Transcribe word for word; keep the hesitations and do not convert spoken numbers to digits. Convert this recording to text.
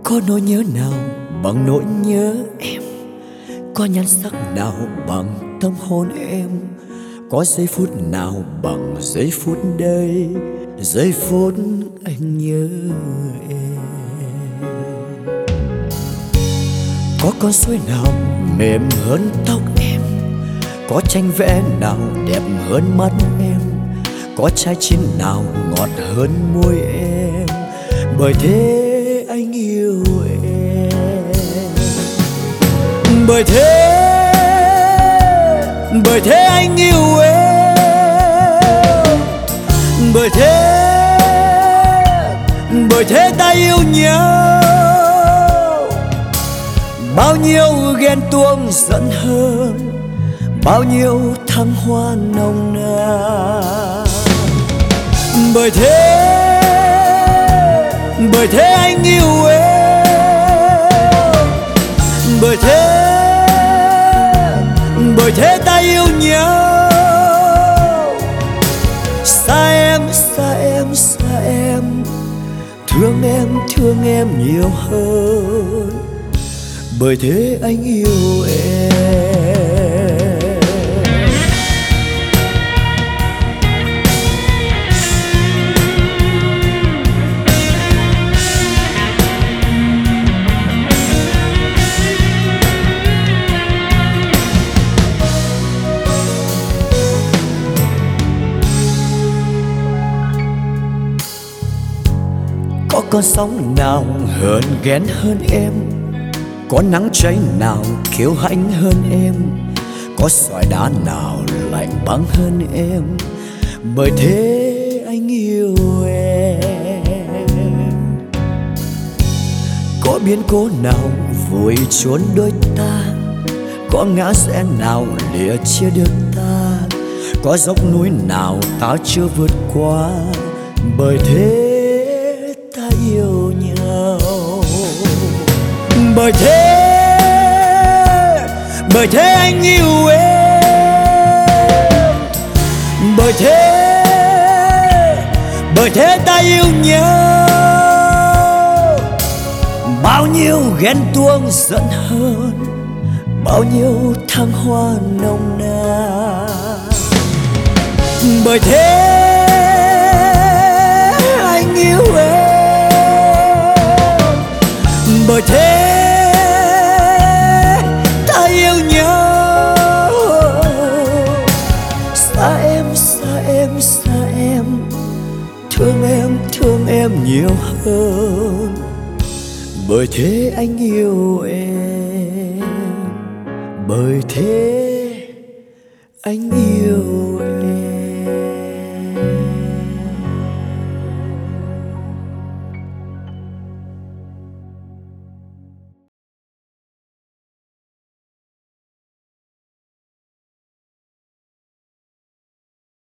Có nỗi nhớ nào bằng nỗi nhớ em, có nhan sắc nào bằng tâm hồn em, có giây phút nào bằng giây phút đây, giây phút anh nhớ em. Có con suối nào mềm hơn tóc em, có tranh vẽ nào đẹp hơn mắt em, có trái chín nào ngọt hơn môi em, bởi thế anh yêu em. Bởi thế, bởi thế anh yêu em. Bởi thế, bởi thế ta yêu nhau. Bao nhiêu ghen tuông giận hờn, bao nhiêu thăng hoa nồng nàn. Bởi thế, bởi thế anh yêu em. Bởi thế, bởi thế ta yêu nhau. Xa em, xa em, xa em, thương em, thương em nhiều hơn. Bởi thế anh yêu em. Có con sóng nào hờn ghen hơn em, có nắng cháy nào kiêu hãnh hơn em, có sỏi đá nào lạnh băng hơn em. Bởi thế anh yêu em. Có biến cố nào vội trốn đôi ta, có ngã rẽ nào lìa chia được ta, có dốc núi nào ta chưa vượt qua. Bởi thế ta yêu nhau. Bởi thế, bởi thế anh yêu em. Bởi thế, bởi thế ta yêu nhau. Bao nhiêu ghen tuông giận hờn, bao nhiêu thăng hoa nồng nàn. Bởi thế anh yêu em. Bởi thế ta yêu nhau. Xa em, xa em, xa em, thương em, thương em nhiều hơn. Bởi thế anh yêu em. Bởi thế anh yêu em.